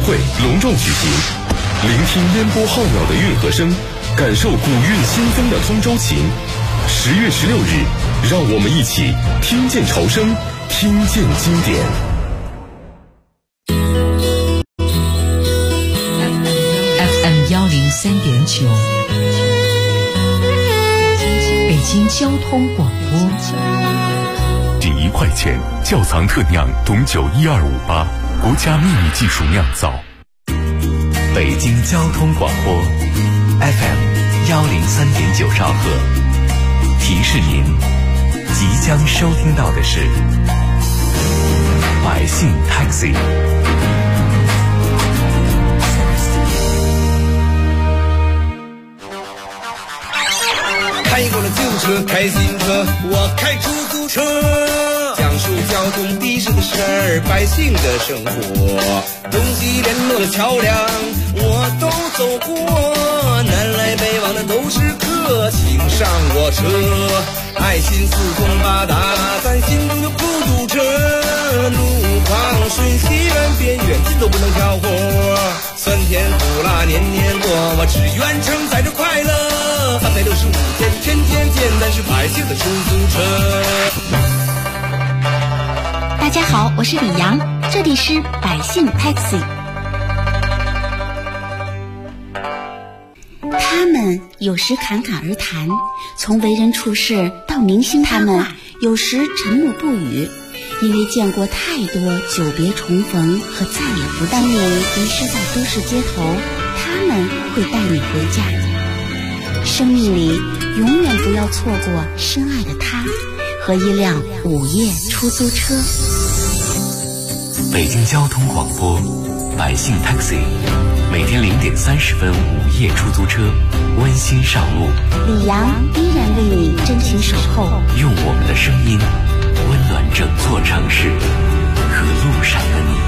会隆重举行，聆听烟波浩渺的运河声，感受古韵新风的通州情。10月16日，让我们一起听见潮声，听见经典。 FM 103.9，北京交通广播。 仅1块钱，窖藏特酿董酒12588，国家秘密技术酿造。 北京交通广播 FM 103.9兆赫，提示您即将收听到的是百姓 Taxi。 开过了旧车，开新车，我开出租车，讲述交通的士的事儿，百姓的生活，东西联络的桥梁我都走过，南来北往的都是客，请上我车，爱心四通八达，咱心中就不堵车，路旁顺西远边远近都不能挑活，酸甜苦辣年年过，我只愿承载着快乐，365天天天见，咱是百姓的出租车。 大家好，我是李阳，这里是百姓 Taxi。 他们有时侃侃而谈，从为人处事到明星他们有时沉默不语，因为见过太多久别重逢和再也不当你迷失在都市街头，他们会带你回家。生命里永远不要错过深爱的他和一辆午夜出租车。 北京交通广播百姓 Taxi， 每天0点30分午夜出租车温馨上路， 李阳依然为你真情守候， 用我们的声音温暖整座城市和路上的你。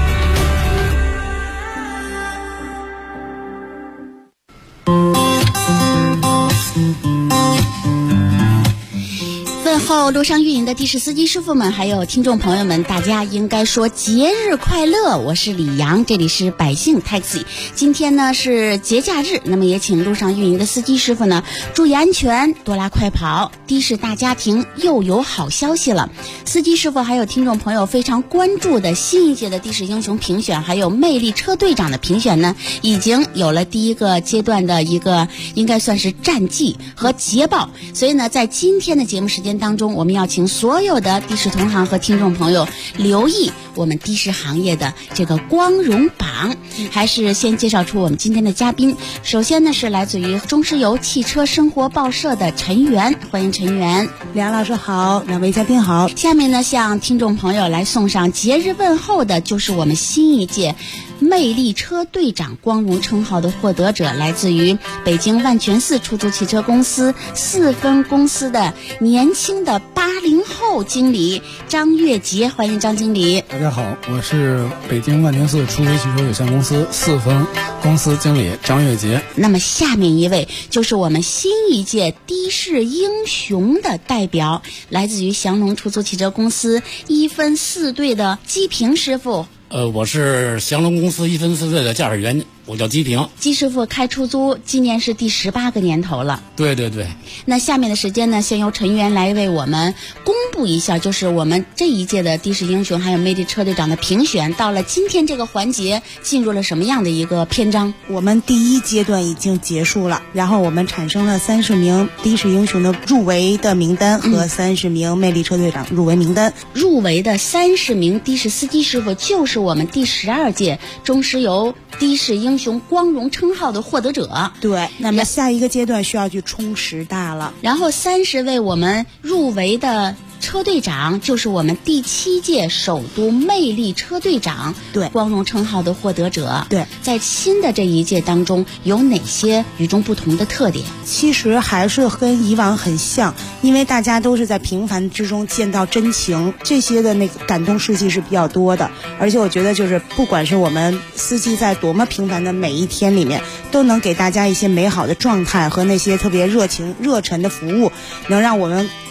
问候路上运营的的士司机师傅们，还有听众朋友们，大家应该说节日快乐！我是李阳，这里是百姓 Taxi。今天呢是节假日，那么也请路上运营的司机师傅呢注意安全，多拉快跑。的士大家庭又有好消息了，司机师傅还有听众朋友非常关注的新一届的的士英雄评选，还有魅力车队长的评选呢，已经有了第一个阶段的一个应该算是战绩和捷报。所以呢，在今天的节目时间当中，我们要请所有的的士同行和听众朋友留意我们的士行业的这个光荣榜。还是先介绍出我们今天的嘉宾，首先呢是来自于中石油汽车生活报社的陈源，欢迎陈源。 梁老师好，两位嘉宾好。 下面呢向听众朋友来送上节日问候的就是我们新一届魅力车队长光荣称号的获得者，来自于北京万泉寺出租汽车公司4分公司的年轻的80后经理张月杰，欢迎张经理。 大家好，我是北京万泉寺出租汽车有限公司4分公司经理张月杰。 那么下面一位就是我们新一届的士英雄的代表，来自于祥龙出租汽车公司1分4队的姬平师傅。 我是祥龙公司1分4队的驾驶员，我叫姬平。 姬师傅开出租今年是第18个年头了。 对对对。 那下面的时间呢，先由陈源来为我们公布一下，就是我们这一届的的士英雄还有魅力车队长的评选，到了今天这个环节进入了什么样的一个篇章？ 我们第一阶段已经结束了，然后我们产生了30名的士英雄的入围的名单和30名魅力车队长入围名单。 入围的30名的士司机师傅就是我们第12届中石油的士英雄光荣称号的获得者。 对，那么下一个阶段需要去冲10大了。 然后30位我们入围的车队长就是我们第7届首都魅力车队长对光荣称号的获得者。 对， 在新的这一届当中有哪些与众不同的特点？ 其实还是跟以往很像，因为大家都是在平凡之中见到真情，这些的那个感动事迹是比较多的。而且我觉得就是不管是我们司机在多么平凡的每一天里面，都能给大家一些美好的状态和那些特别热情热忱的服务，能让我们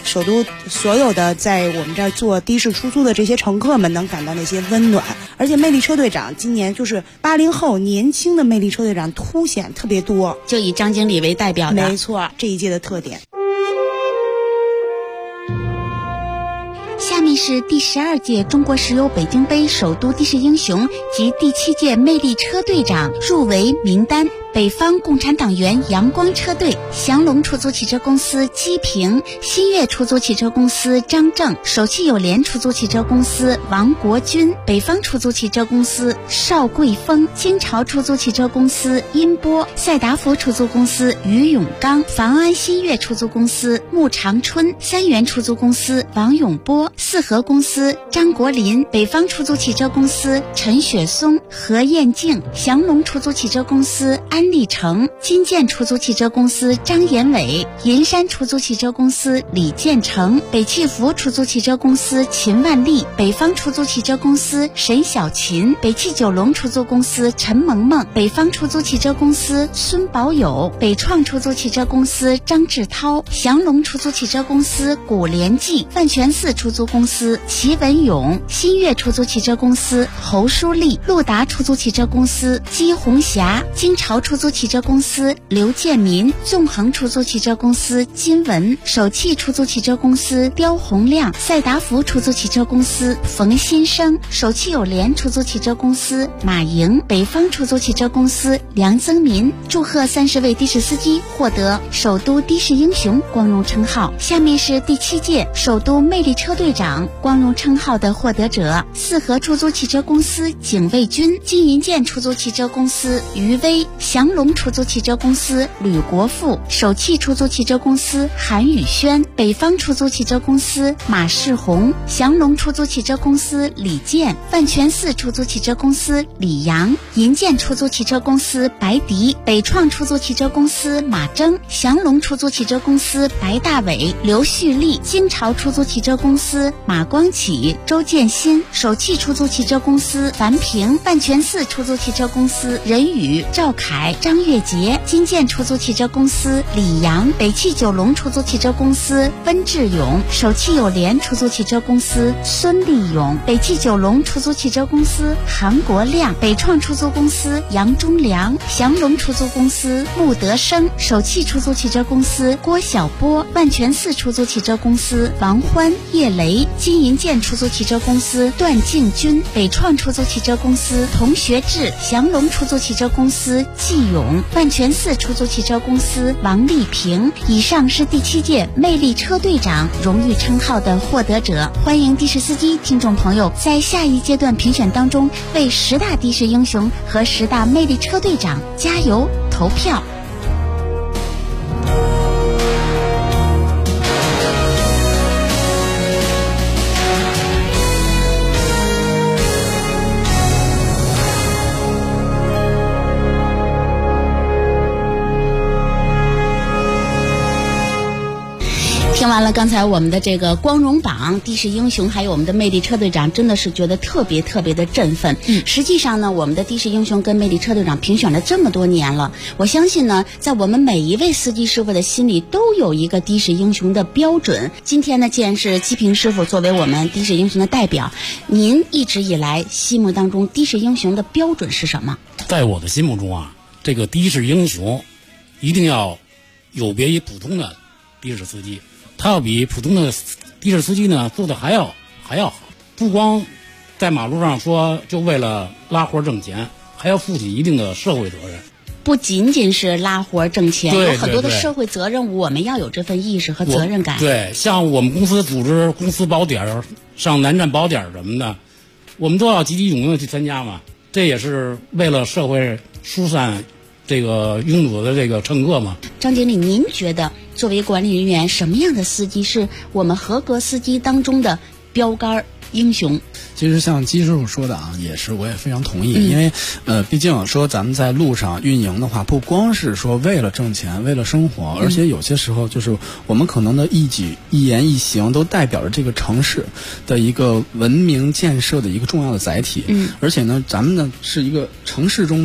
首都所有的在我们这儿坐的士出租的这些乘客们能感到那些温暖。而且魅力车队长今年就是80后年轻的魅力车队长凸显特别多， 就以张经理为代表的。 没错，这一届的特点。 下面是第12届中国石油北京杯首都的士英雄及第7届魅力车队长入围名单。北方共产党员阳光车队、祥龙出租汽车公司姬平、新月出租汽车公司张正、首汽友联出租汽车公司王国军、北方出租汽车公司邵桂峰、京朝出租汽车公司殷波、赛达福出租公司于永刚、房安新月出租公司穆长春、三元出租公司王永波、四合公司张国林、北方出租汽车公司陈雪松、何艳静、祥龙出租汽车公司安立成、金建出租汽车公司张延伟、银山出租汽车公司李建成、北汽福出租汽车公司秦万丽、北方出租汽车公司沈小琴、北汽九龙出租公司陈萌萌、北方出租汽车公司孙宝友、北创出租汽车公司张志涛、祥龙出租汽车公司古连记、万泉寺出租公司齐文勇、新月出租汽车公司侯淑丽、陆达出租汽车公司姬红霞、京朝出租汽车公司刘建民、纵横出租汽车公司金文、首汽出租汽车公司刁洪亮、赛达福出租汽车公司冯新生、首汽友联出租汽车公司马莹、北方出租汽车公司梁增民。祝贺30位的士司机获得首都的士英雄光荣称号。下面是第7届首都魅力车队长光荣称号的获得者：四合出租汽车公司景卫军、金银建出租汽车公司于威、祥龙出租汽车公司吕国富、首汽出租汽车公司韩宇轩、北方出租汽车公司马世红、祥龙出租汽车公司李健、万泉寺出租汽车公司李阳、银建出租汽车公司白迪、北创出租汽车公司马征、祥龙出租汽车公司白大伟、刘旭立、京朝出租汽车公司马光启、周建新、首汽出租汽车公司樊平、万泉寺出租汽车公司任宇、赵凯、张月杰、金建出租汽车公司李阳、北汽九龙出租汽车公司温志勇、首汽友联出租汽车公司孙立勇、北汽九龙出租汽车公司韩国亮、北创出租公司杨忠良、祥龙出租公司穆德生、首汽出租汽车公司郭晓波、万泉寺出租汽车公司王欢、叶雷、金银建出租汽车公司段敬军、北创出租汽车公司童学志、祥龙出租汽车公司季勇、万泉寺出租汽车公司王丽萍。以上是第7届魅力车队长荣誉称号的获得者。欢迎的士司机听众朋友在下一阶段评选当中为10大的士英雄和10大魅力车队长加油投票。听完了刚才我们的这个光荣榜、的士英雄，还有我们的魅力车队长，真的是觉得特别特别的振奋。实际上呢，我们的的士英雄跟魅力车队长评选了这么多年了，我相信呢，在我们每一位司机师傅的心里都有一个的士英雄的标准。今天呢，既然是季平师傅作为我们的士英雄的代表，您一直以来心目当中的士英雄的标准是什么？ 在我的心目中啊，这个的士英雄一定要有别于普通的的士司机。他要比普通的的士司机呢做的还要好，不光在马路上说就为了拉活挣钱，还要负起一定的社会责任。 不仅仅是拉活挣钱， 对， 有很多的社会责任，我们要有这份意识和责任感。 对，像我们公司组织公司宝典、上南站宝典什么的，我们都要积极踊跃的去参加嘛。这也是为了社会疏散这个拥堵的这个乘客嘛。 张经理，您觉得作为管理人员，什么样的司机是我们合格司机当中的标杆英雄？ 其实像季师傅说的啊，我也非常同意，因为毕竟说咱们在路上运营的话，不光是说为了挣钱、为了生活，而且有些时候就是我们可能的一举一言一行都代表着这个城市的一个文明建设的一个重要的载体。而且呢，咱们呢是一个城市中的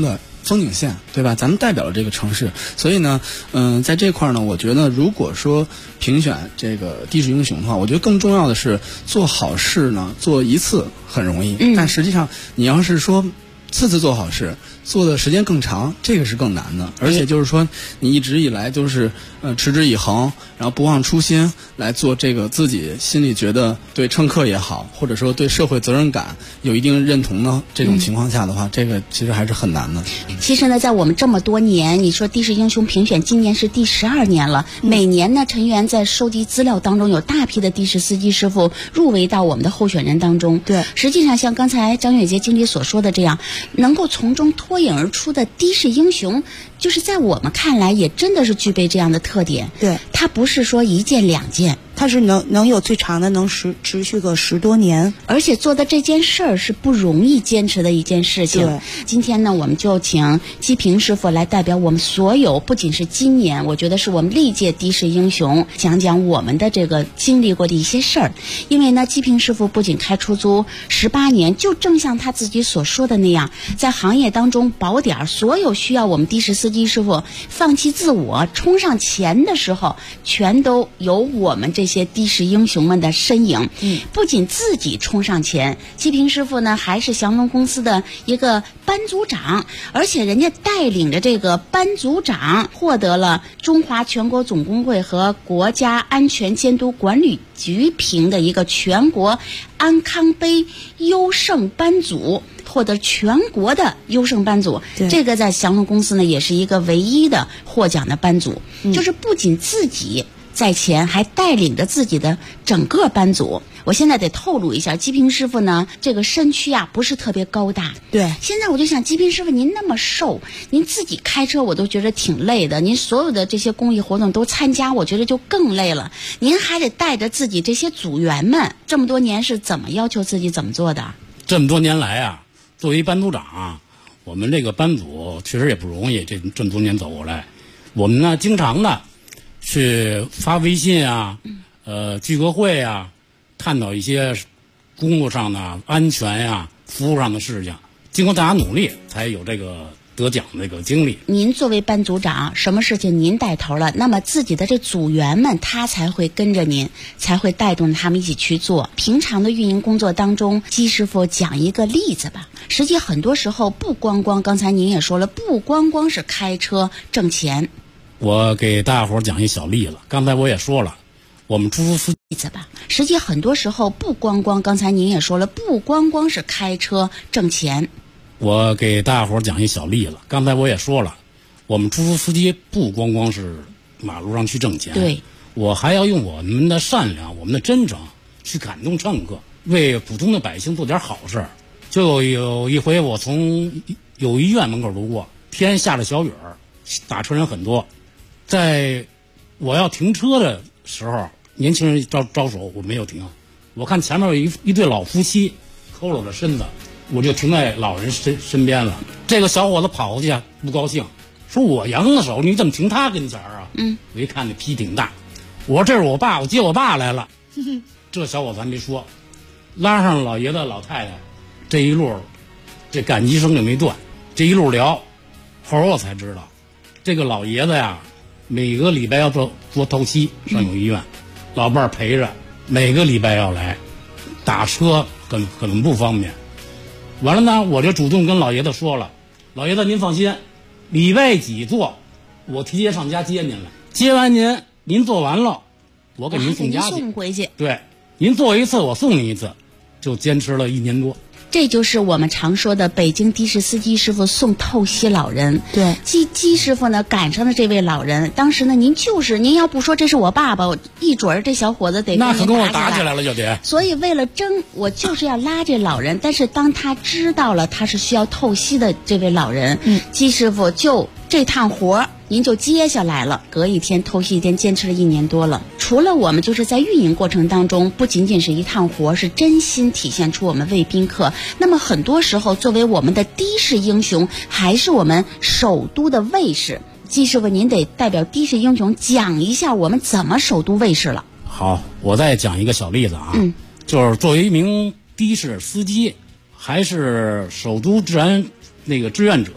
风景线，对吧？咱们代表了这个城市，所以呢，在这块呢，我觉得如果说评选这个的士英雄的话，我觉得更重要的是做好事呢，做一次很容易，但实际上你要是说次次做好事，做的时间更长，这个是更难的。而且就是说，你一直以来都是持之以恒，然后不忘初心来做这个自己心里觉得对乘客也好，或者说对社会责任感有一定认同的这种情况下的话，这个其实还是很难的。 其实呢，在我们这么多年，你说的士英雄评选今年是第12年了，每年呢，陈员在收集资料当中有大批的的士司机师傅入围到我们的候选人当中。 对， 实际上像刚才张月杰经理所说的这样，能够从中脱颖而出的的士英雄，就是在我们看来也真的是具备这样的特点。 对， 他不是说1件2件， 他是能有最长的能持续个10多年， 而且做的这件事儿是不容易坚持的一件事情。 对， 今天呢，我们就请季平师傅来代表我们所有，不仅是今年，我觉得是我们历届的士英雄，讲讲我们的这个经历过的一些事儿。因为呢，季平师傅不仅开出租18年，就正像他自己所说的那样，在行业当中宝点，所有需要我们的士司机师傅放弃自我冲上前的时候，全都有我们这些的士英雄们的身影。不仅自己冲上前，季平师傅呢还是祥龙公司的一个班组长，而且人家带领着这个班组长获得了中华全国总工会和国家安全监督管理局评的一个全国安康杯优胜班组，获得全国的优胜班组。这个在祥龙公司呢也是一个唯一的获奖的班组，就是不仅自己在前，还带领着自己的整个班组。我现在得透露一下，季平师傅呢，这个身躯啊不是特别高大。 对， 现在我就想，季平师傅您那么瘦，您自己开车我都觉得挺累的，您所有的这些公益活动都参加，我觉得就更累了。您还得带着自己这些组员们，这么多年是怎么要求自己怎么做的？ 这么多年来啊，作为班组长，我们这个班组确实也不容易，这么多年走过来，我们呢经常的去发微信啊，聚个会啊，探讨一些工作上的安全呀、服务上的事情。经过大家努力，才有这个得奖的这个经历。 您作为班组长，什么事情您带头了，那么自己的这组员们他才会跟着您，才会带动他们一起去做。平常的运营工作当中，季师傅讲一个例子吧。实际很多时候不光光，刚才您也说了，不光光是开车挣钱。 我给大伙讲一小例子，刚才我也说了，我们出租司机例子吧。实际很多时候不光光，刚才您也说了，不光光是开车挣钱。 我给大伙讲一小例子，刚才我也说了，我们出租司机不光光是马路上去挣钱， 对， 我还要用我们的善良、我们的真诚去感动乘客，为普通的百姓做点好事。就有一回我从友谊院门口路过，天下着小雨儿，打车人很多，在我要停车的时候，年轻人招手，我没有停。我看前面有一对老夫妻佝偻着身子，我就停在老人身边了。这个小伙子跑过去不高兴，说我扬的手，你怎么停他跟前啊？我一看那脾气挺大，我说这是我爸，我接我爸来了。这小伙子还没说，拉上老爷子老太太，这一路这感激声就没断。这一路聊，后来我才知道，这个老爷子呀，每个礼拜要做透析上友谊院，老伴儿陪着，每个礼拜要来，打车很不方便。完了呢，我就主动跟老爷子说了，老爷子您放心，礼拜几做，我提前上家接您来，接完您做完了，我给您送家去， 送回去。 对，您做一次我送您一次，就坚持了1年多。 这就是我们常说的北京的士司机师傅送透析老人。 对， 季师傅呢赶上了这位老人，当时呢您要不说这是我爸爸，一准儿这小伙子得那可跟我打起来了就得。 所以为了争，我就是要拉这老人。但是当他知道了他是需要透析的这位老人，季师傅就这趟活您就接下来了，隔一天透析一天，坚持了1年多了。除了我们就是在运营过程当中，不仅仅是一趟活，是真心体现出我们为宾客。那么很多时候，作为我们的的士英雄，还是我们首都的卫士。季师傅，您得代表的士英雄讲一下我们怎么首都卫士了。 好，我再讲一个小例子啊，就是作为一名的士司机，还是首都治安志愿者，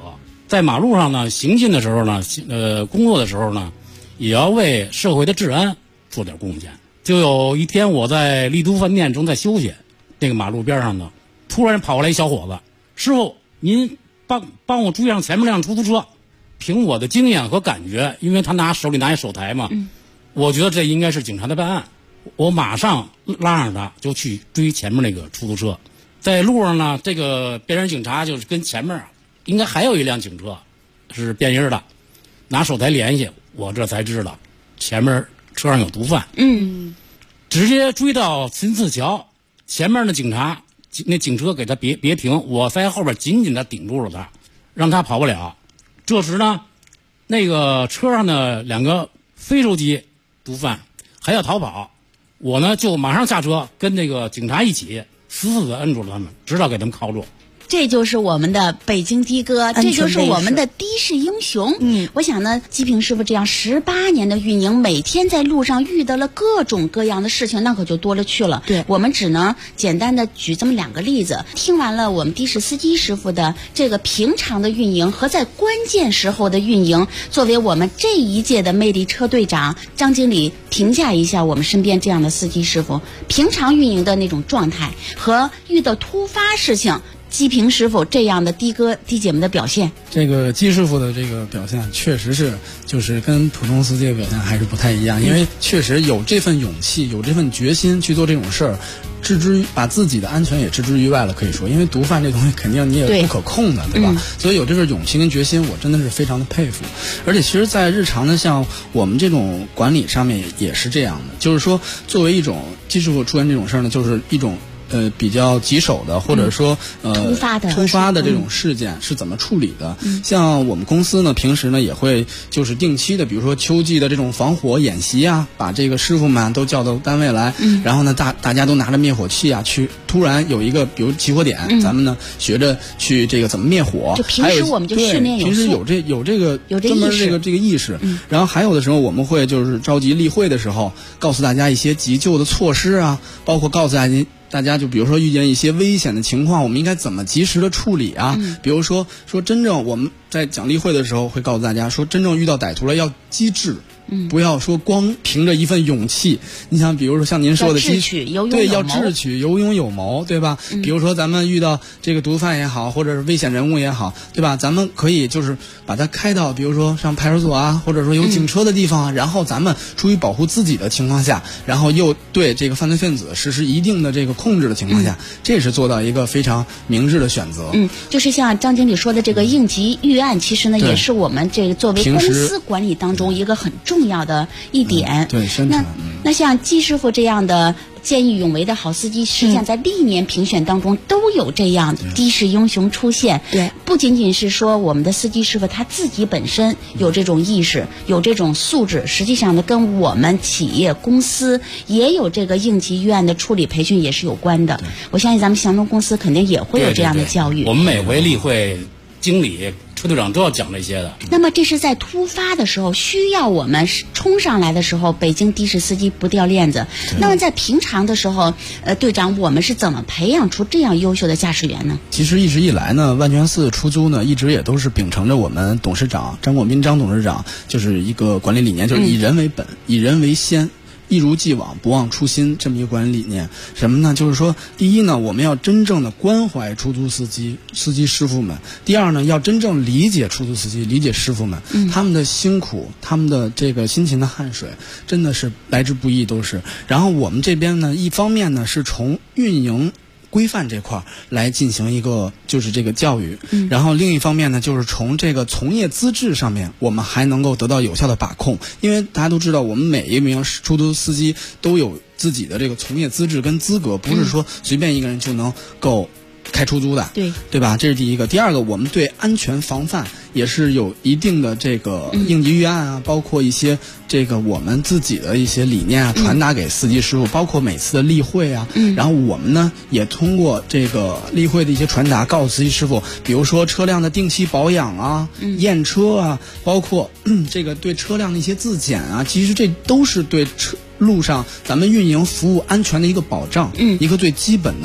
在马路上呢行进的时候呢，工作的时候呢，也要为社会的治安做点贡献。就有一天我在丽都饭店正在休息，那个马路边上呢，突然跑过来一小伙子，师傅，您帮我追上前面那辆出租车。凭我的经验和感觉，因为他手里拿一手台嘛，我觉得这应该是警察的办案。我马上拉上他就去追前面那个出租车。在路上呢，这个便衣警察就是跟前面应该还有一辆警车是便衣的，拿手台联系，我这才知道前面车上有毒贩。直接追到秦寺桥，前面的警察那警车给他别停，我在后边紧紧的顶住了他，让他跑不了。这时呢，那个车上的2个非洲籍毒贩还要逃跑，我呢就马上下车，跟那个警察一起死死的摁住了他们，直到给他们铐住。 这就是我们的北京的哥，这就是我们的的士英雄。我想呢，基平师傅这样18年的运营，每天在路上遇到了各种各样的事情，那可就多了去了。 对， 我们只能简单的举这么2个例子。听完了我们的士司机师傅的这个平常的运营和在关键时候的运营，作为我们这一届的魅力车队长张经理评价一下我们身边这样的司机师傅平常运营的那种状态和遇到突发事情基平师傅这样的的哥的姐们的表现。 这个基师傅的这个表现确实是就是跟普通司机的表现还是不太一样，因为确实有这份勇气，有这份决心去做这种事儿，把自己的安全也置之于外了，可以说，因为毒贩这东西肯定你也不可控的， 对吧？所以有这份勇气跟决心，我真的是非常的佩服。而且其实在日常的像我们这种管理上面也是这样的，就是说作为一种基师傅出现这种事儿呢，就是一种比较棘手的，或者说突发的这种事件是怎么处理的？像我们公司呢，平时呢也会就是定期的，比如说秋季的这种防火演习啊，把这个师傅们都叫到单位来，然后呢大家都拿着灭火器啊，去突然有一个比如起火点，咱们呢学着去这个怎么灭火。 就平时我们就训练平时有这个专门这个意识。然后还有的时候我们会就是召集例会的时候，告诉大家一些急救的措施啊，包括告诉大家就比如说遇见一些危险的情况，我们应该怎么及时的处理啊？比如说真正我们在讲例会的时候会告诉大家说，真正遇到歹徒了要机智。不要说光凭着一份勇气，你想比如说像您说的对，要智取有勇有谋，对吧？比如说咱们遇到这个毒贩也好，或者是危险人物也好，对吧？咱们可以就是把他开到比如说上派出所啊，或者说有警车的地方啊，然后咱们出于保护自己的情况下，然后又对这个犯罪分子实施一定的这个控制的情况下，这是做到一个非常明智的选择。 就是像张经理说的这个应急预案，其实呢也是我们这个作为公司管理当中一个很重要的一点。 对， 那像季师傅这样的见义勇为的好司机，实际上在历年评选当中都有这样的士英雄出现。 对， 不仅仅是说我们的司机师傅他自己本身有这种意识，有这种素质，实际上呢跟我们企业公司也有这个应急预案的处理培训也是有关的。我相信咱们祥东公司肯定也会有这样的教育。 我们每回例会经理车队长都要讲这些的。 那么这是在突发的时候需要我们冲上来的时候，北京的士司机不掉链子。那么在平常的时候，队长，我们是怎么培养出这样优秀的驾驶员呢？ 其实一直以来呢，万全4出租呢一直也都是秉承着我们董事长张广斌张董事长就是一个管理理念，就是以人为本，以人为先。一如既往，不忘初心，这么一个管理理念。什么呢？就是说，第一呢，我们要真正的关怀出租司机师傅们；第二呢，要真正理解出租司机，理解师傅们，他们的辛苦，他们的这个辛勤的汗水，真的是来之不易，都是。然后我们这边呢，一方面呢是从运营规范这块来进行一个就是这个教育，然后另一方面呢，就是从这个从业资质上面，我们还能够得到有效的把控。因为大家都知道，我们每一名出租司机都有自己的这个从业资质跟资格，不是说随便一个人就能够开出租的，对吧？这是第一个。第二个，我们对安全防范也是有一定的这个应急预案啊，包括一些这个我们自己的一些理念啊，传达给司机师傅，包括每次的例会啊，然后我们呢也通过这个例会的一些传达，告诉司机师傅，比如说车辆的定期保养啊，验车啊，包括这个对车辆的一些自检啊，其实这都是对路上咱们运营服务安全的一个保障，一个最基本的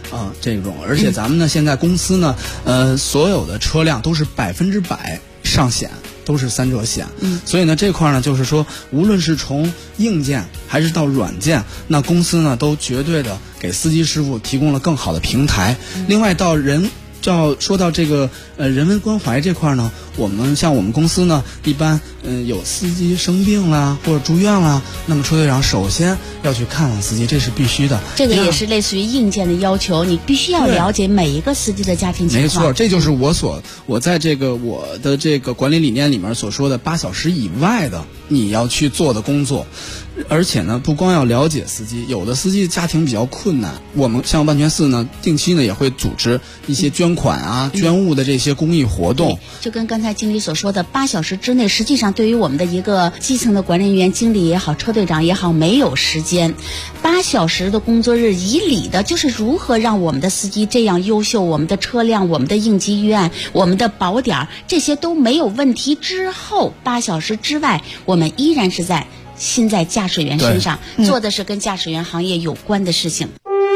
这种，而且咱们呢，现在公司呢，所有的车辆都是100%上险，都是3者险。所以呢，这块呢，就是说，无论是从硬件还是到软件，那公司呢都绝对的给司机师傅提供了更好的平台。另外说到这个人文关怀这块呢，我们公司呢，一般有司机生病啦或者住院啦，那么车队长首先要去看望司机，这是必须的。 这个也是类似于硬件的要求，你必须要了解每一个司机的家庭情况。 没错，这就是我在我的这个管理理念里面所说的8小时以外的你要去做的工作。而且呢，不光要了解司机，有的司机家庭比较困难，我们像万全寺呢，定期呢也会组织一些捐款啊、捐物的这些公益活动。 就跟刚才经理所说的，8小时之内，实际上对于我们的一个基层的管理人员、经理也好、车队长也好，没有时间。8小时的工作日，以理的就是如何让我们的司机这样优秀，我们的车辆、我们的应急预案、我们的保点这些都没有问题之后，8小时之外，我们依然是心在驾驶员身上，做的是跟驾驶员行业有关的事情。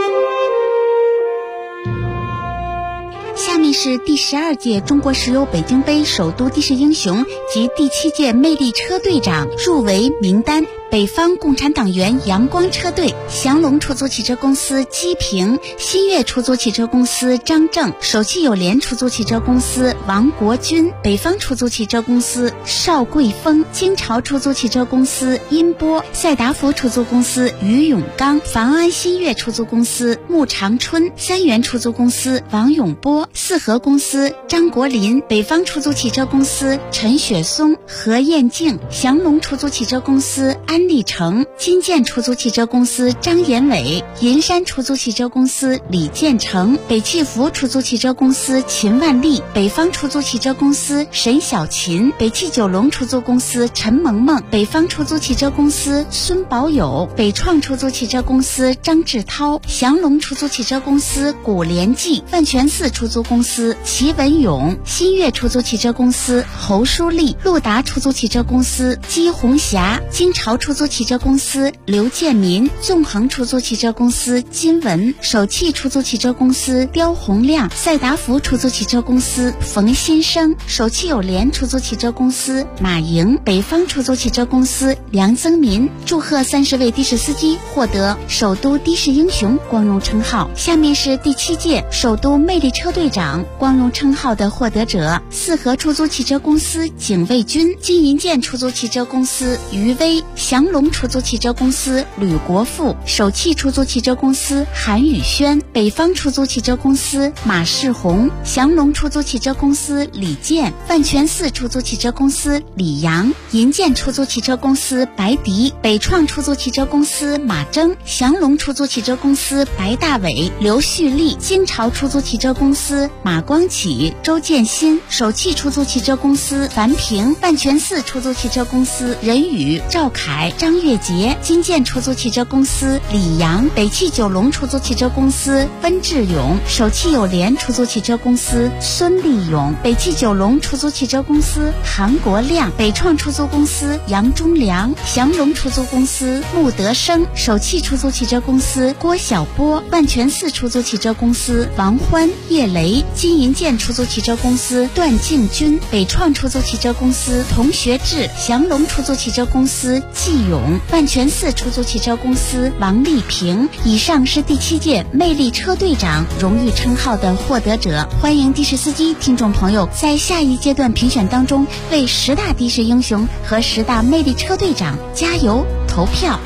下面是第12届中国石油北京杯首都的士英雄及第7届魅力车队长入围名单。北方共产党员阳光车队、祥龙出租汽车公司姬平、新月出租汽车公司张正、首汽友联出租汽车公司王国军、北方出租汽车公司邵桂峰、京朝出租汽车公司殷波、赛达福出租公司于永刚、房安新月出租公司穆长春、三元出租公司王永波、四合公司张国林、北方出租汽车公司陈雪松、何艳静、祥龙出租汽车公司安立成、金建出租汽车公司张延伟、银山出租汽车公司李建成、北汽福出租汽车公司秦万丽、北方出租汽车公司沈小琴、北汽九龙出租公司陈萌萌、北方出租汽车公司孙宝友、北创出租汽车公司张志涛、祥龙出租汽车公司古连记、万全寺出租公司齐文勇、新月出租汽车公司侯淑丽、陆达出租汽车公司姬红霞、京朝出租汽车公司刘建民、纵横出租汽车公司金文、首汽出租汽车公司刁洪亮、赛达福出租汽车公司冯新生、首汽友联出租汽车公司马莹、北方出租汽车公司梁增民。祝贺30位的士司机获得首都的士英雄光荣称号。下面是第7届首都魅力车队长光荣称号的获得者：四合出租汽车公司景卫军、金银建出租汽车公司于威、祥龙出租汽车公司吕国富、首汽出租汽车公司韩宇轩、北方出租汽车公司马世红、祥龙出租汽车公司李健、万全寺出租汽车公司李阳、银建出租汽车公司白迪、北创出租汽车公司马征、祥龙出租汽车公司白大伟、刘旭丽、京朝出租汽车公司马光启、周建新、首汽出租汽车公司樊平、万全寺出租汽车公司任宇、赵凯、张月杰、金建出租汽车公司李阳、北汽九龙出租汽车公司温志勇、首汽友联出租汽车公司孙立勇、北汽九龙出租汽车公司韩国亮、北创出租公司杨忠良、祥龙出租公司穆德生、首汽出租汽车公司郭晓波、万全寺出租汽车公司王欢、叶雷、金银建出租汽车公司段敬军、北创出租汽车公司童学志、祥龙出租汽车公司季勇、万全寺出租汽车公司王丽萍。以上是第7届魅力车队长荣誉称号的获得者。欢迎的士司机听众朋友在下一阶段评选当中为10大的士英雄和10大魅力车队长加油投票。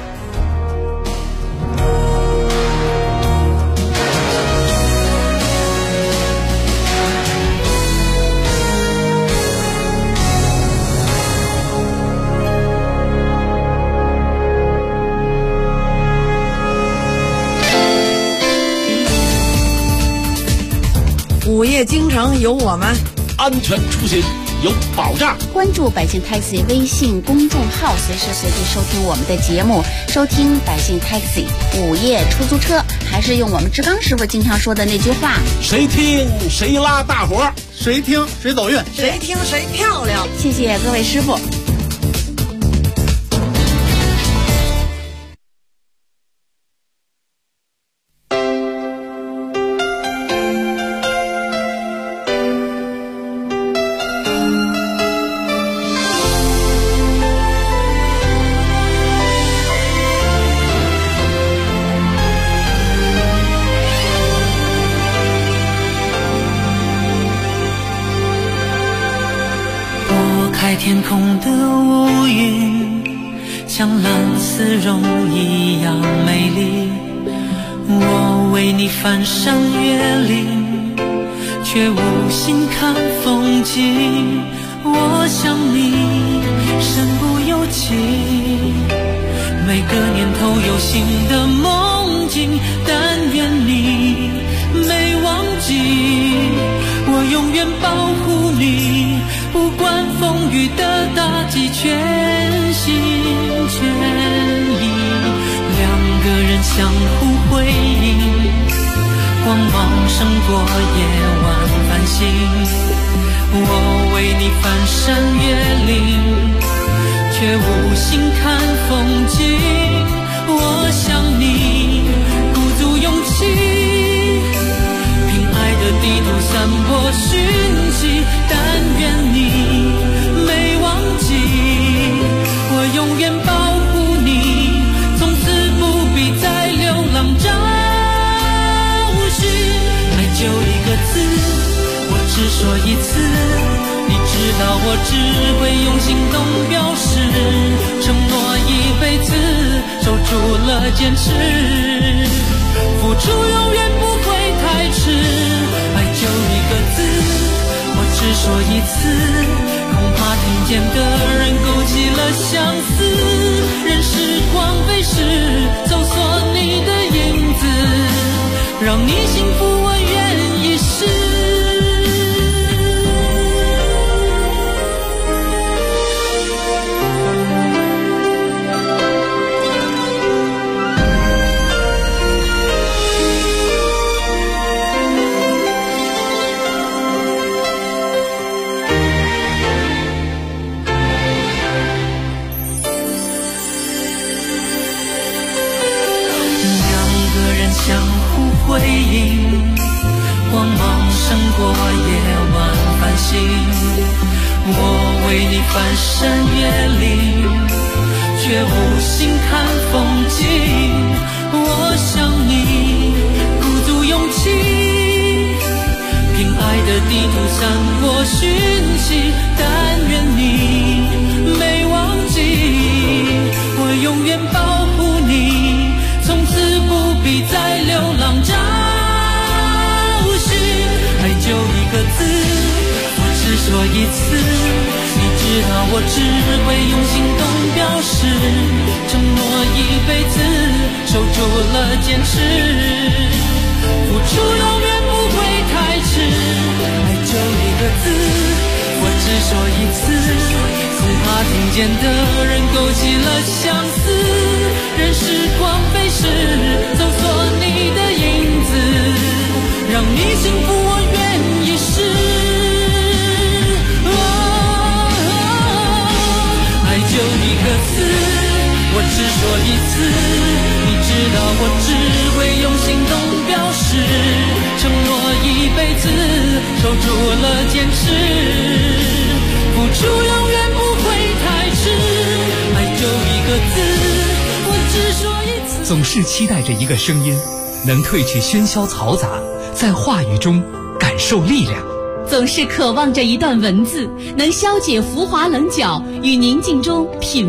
午夜京城有我们， 安全出行有保障。 关注百姓 Taxi 微信公众号，随时随地收听我们的节目，收听百姓 Taxi 午夜出租车。还是用我们志刚师傅经常说的那句话： 谁听谁拉大伙， 谁听谁走运， 谁听谁漂亮。 谢谢各位师傅。 开天空的乌云，像蓝丝绒一样美丽。我为你翻山越岭，却无心看风景。我想你身不由己，每个年头有新的梦境，但愿你没忘记，我永远保护你，不管风雨的打击，全心全意。两个人相互辉映，光芒胜过夜晚繁星。我为你翻山越岭，却无心看风景。我想你鼓足勇气，凭爱的地图散播讯息，但愿你没忘记，我永远保护你，从此不必再流浪找寻。爱就一个字，我只说一次，你知道我只会用行动表示，承诺一辈子，守住了坚持，付出永远不会太迟。爱就一个字，我只说一次，恐怕听见的人勾起了相思，任时光飞逝，搜索你的影子，让你幸福我愿一世。回应，光芒胜过夜晚繁星。我为你翻山越岭，却无心看风景。我想你鼓足勇气，凭爱的地图散播讯息，但愿你没忘记，我永远保护你，从此不必再流浪找寻。爱就一个字，我只说一次，你知道我只会用行动表示，承诺一辈子，守住了坚持，付出永远不会太迟。爱就一个字，我只说一次，恐怕听见的人勾起了相思，任时光飞逝，搜索你的影子，让你幸福我愿一世。爱就一个字，我只说一次，你知道我只会用行动表示，承诺一辈子，守住了坚持，付出永远不会太迟。爱就一个字，我只说一次。 总是期待着一个声音，能褪去喧嚣嘈杂，在话语中感受力量。 总是渴望着一段文字，能消解浮华棱角，与宁静中品